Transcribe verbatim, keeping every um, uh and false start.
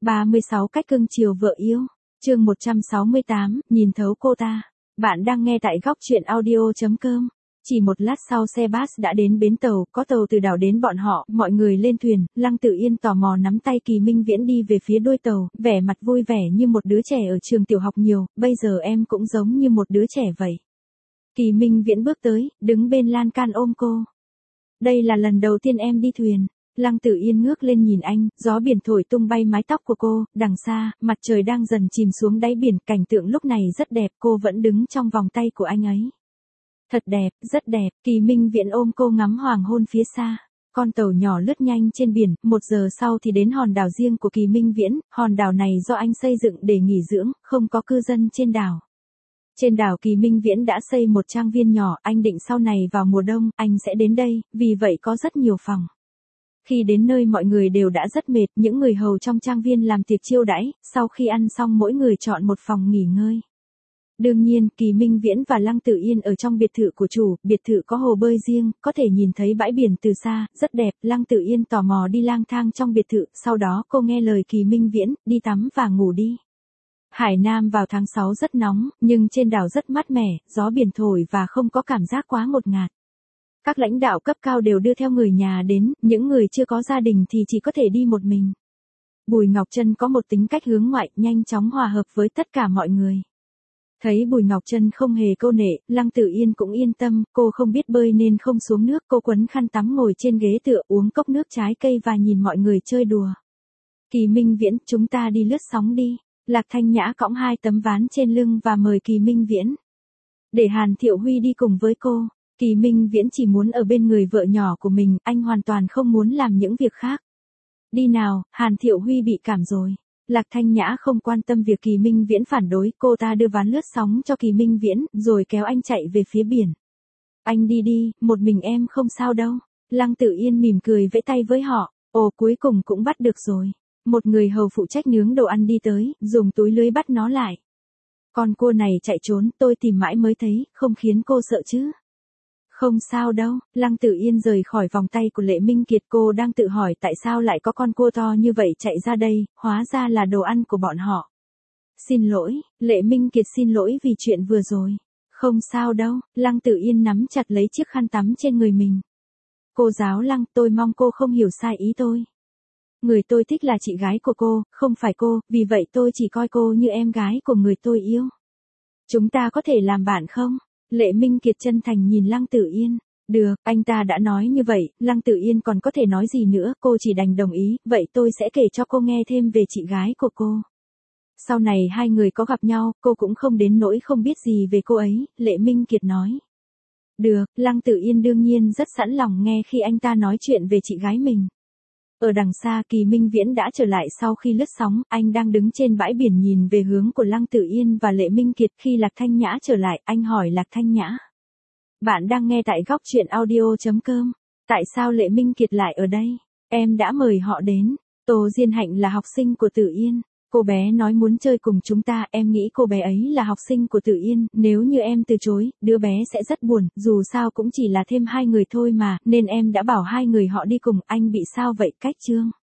ba mươi sáu cách cưng chiều vợ yêu. Chương một trăm sáu mươi tám, nhìn thấu cô ta. Bạn đang nghe tại góc truyện audio chấm com. Chỉ một lát sau xe bus đã đến bến tàu, có tàu từ đảo đến bọn họ, mọi người lên thuyền, Lăng Tự Yên tò mò nắm tay Kỳ Minh Viễn đi về phía đuôi tàu, vẻ mặt vui vẻ như một đứa trẻ ở trường tiểu học nhiều, bây giờ em cũng giống như một đứa trẻ vậy. Kỳ Minh Viễn bước tới, đứng bên lan can ôm cô. Đây là lần đầu tiên em đi thuyền. Lăng Tự Yên ngước lên nhìn anh, gió biển thổi tung bay mái tóc của cô, đằng xa, mặt trời đang dần chìm xuống đáy biển, cảnh tượng lúc này rất đẹp, cô vẫn đứng trong vòng tay của anh ấy. Thật đẹp, rất đẹp, Kỳ Minh Viễn ôm cô ngắm hoàng hôn phía xa. Con tàu nhỏ lướt nhanh trên biển, một giờ sau thì đến hòn đảo riêng của Kỳ Minh Viễn, hòn đảo này do anh xây dựng để nghỉ dưỡng, không có cư dân trên đảo. Trên đảo Kỳ Minh Viễn đã xây một trang viên nhỏ, anh định sau này vào mùa đông, anh sẽ đến đây, vì vậy có rất nhiều phòng. Khi đến nơi mọi người đều đã rất mệt, những người hầu trong trang viên làm tiệc chiêu đãi, sau khi ăn xong mỗi người chọn một phòng nghỉ ngơi. Đương nhiên, Kỳ Minh Viễn và Lăng Tự Yên ở trong biệt thự của chủ, biệt thự có hồ bơi riêng, có thể nhìn thấy bãi biển từ xa, rất đẹp. Lăng Tự Yên tò mò đi lang thang trong biệt thự, sau đó cô nghe lời Kỳ Minh Viễn, đi tắm và ngủ đi. Hải Nam vào tháng sáu rất nóng, nhưng trên đảo rất mát mẻ, gió biển thổi và không có cảm giác quá ngột ngạt. Các lãnh đạo cấp cao đều đưa theo người nhà đến, những người chưa có gia đình thì chỉ có thể đi một mình. Bùi Ngọc Trân có một tính cách hướng ngoại, nhanh chóng hòa hợp với tất cả mọi người. Thấy Bùi Ngọc Trân không hề câu nệ, Lăng Tự Yên cũng yên tâm, cô không biết bơi nên không xuống nước, cô quấn khăn tắm ngồi trên ghế tựa uống cốc nước trái cây và nhìn mọi người chơi đùa. Kỳ Minh Viễn, chúng ta đi lướt sóng đi. Lạc Thanh Nhã cõng hai tấm ván trên lưng và mời Kỳ Minh Viễn. Để Hàn Thiệu Huy đi cùng với cô. Kỳ Minh Viễn chỉ muốn ở bên người vợ nhỏ của mình, anh hoàn toàn không muốn làm những việc khác. Đi nào, Hàn Thiệu Huy bị cảm rồi. Lạc Thanh Nhã không quan tâm việc Kỳ Minh Viễn phản đối, cô ta đưa ván lướt sóng cho Kỳ Minh Viễn, rồi kéo anh chạy về phía biển. Anh đi đi, một mình em không sao đâu. Lăng Tự Yên mỉm cười vẫy tay với họ, ồ cuối cùng cũng bắt được rồi. Một người hầu phụ trách nướng đồ ăn đi tới, dùng túi lưới bắt nó lại. Con cua này chạy trốn, tôi tìm mãi mới thấy, không khiến cô sợ chứ? Không sao đâu, Lăng Tự Yên rời khỏi vòng tay của Lệ Minh Kiệt, cô đang tự hỏi tại sao lại có con cua to như vậy chạy ra đây, hóa ra là đồ ăn của bọn họ. Xin lỗi, Lệ Minh Kiệt xin lỗi vì chuyện vừa rồi. Không sao đâu, Lăng Tự Yên nắm chặt lấy chiếc khăn tắm trên người mình. Cô giáo Lăng, tôi mong cô không hiểu sai ý tôi. Người tôi thích là chị gái của cô, không phải cô, vì vậy tôi chỉ coi cô như em gái của người tôi yêu. Chúng ta có thể làm bạn không? Lệ Minh Kiệt chân thành nhìn Lăng Tự Yên. Được, anh ta đã nói như vậy, Lăng Tự Yên còn có thể nói gì nữa, cô chỉ đành đồng ý, vậy tôi sẽ kể cho cô nghe thêm về chị gái của cô. Sau này hai người có gặp nhau, cô cũng không đến nỗi không biết gì về cô ấy, Lệ Minh Kiệt nói. Được, Lăng Tự Yên đương nhiên rất sẵn lòng nghe khi anh ta nói chuyện về chị gái mình. Ở đằng xa Kỳ Minh Viễn đã trở lại sau khi lướt sóng, anh đang đứng trên bãi biển nhìn về hướng của Lăng Tự Yên và Lệ Minh Kiệt. Khi Lạc Thanh Nhã trở lại, anh hỏi Lạc Thanh Nhã. Bạn đang nghe tại góc truyện audio chấm com. Tại sao Lệ Minh Kiệt lại ở đây? Em đã mời họ đến. Tô Diên Hạnh là học sinh của Tự Yên. Cô bé nói muốn chơi cùng chúng ta, em nghĩ cô bé ấy là học sinh của Tự Yên, nếu như em từ chối, đứa bé sẽ rất buồn, dù sao cũng chỉ là thêm hai người thôi mà, nên em đã bảo hai người họ đi cùng, anh bị sao vậy Cách Trương?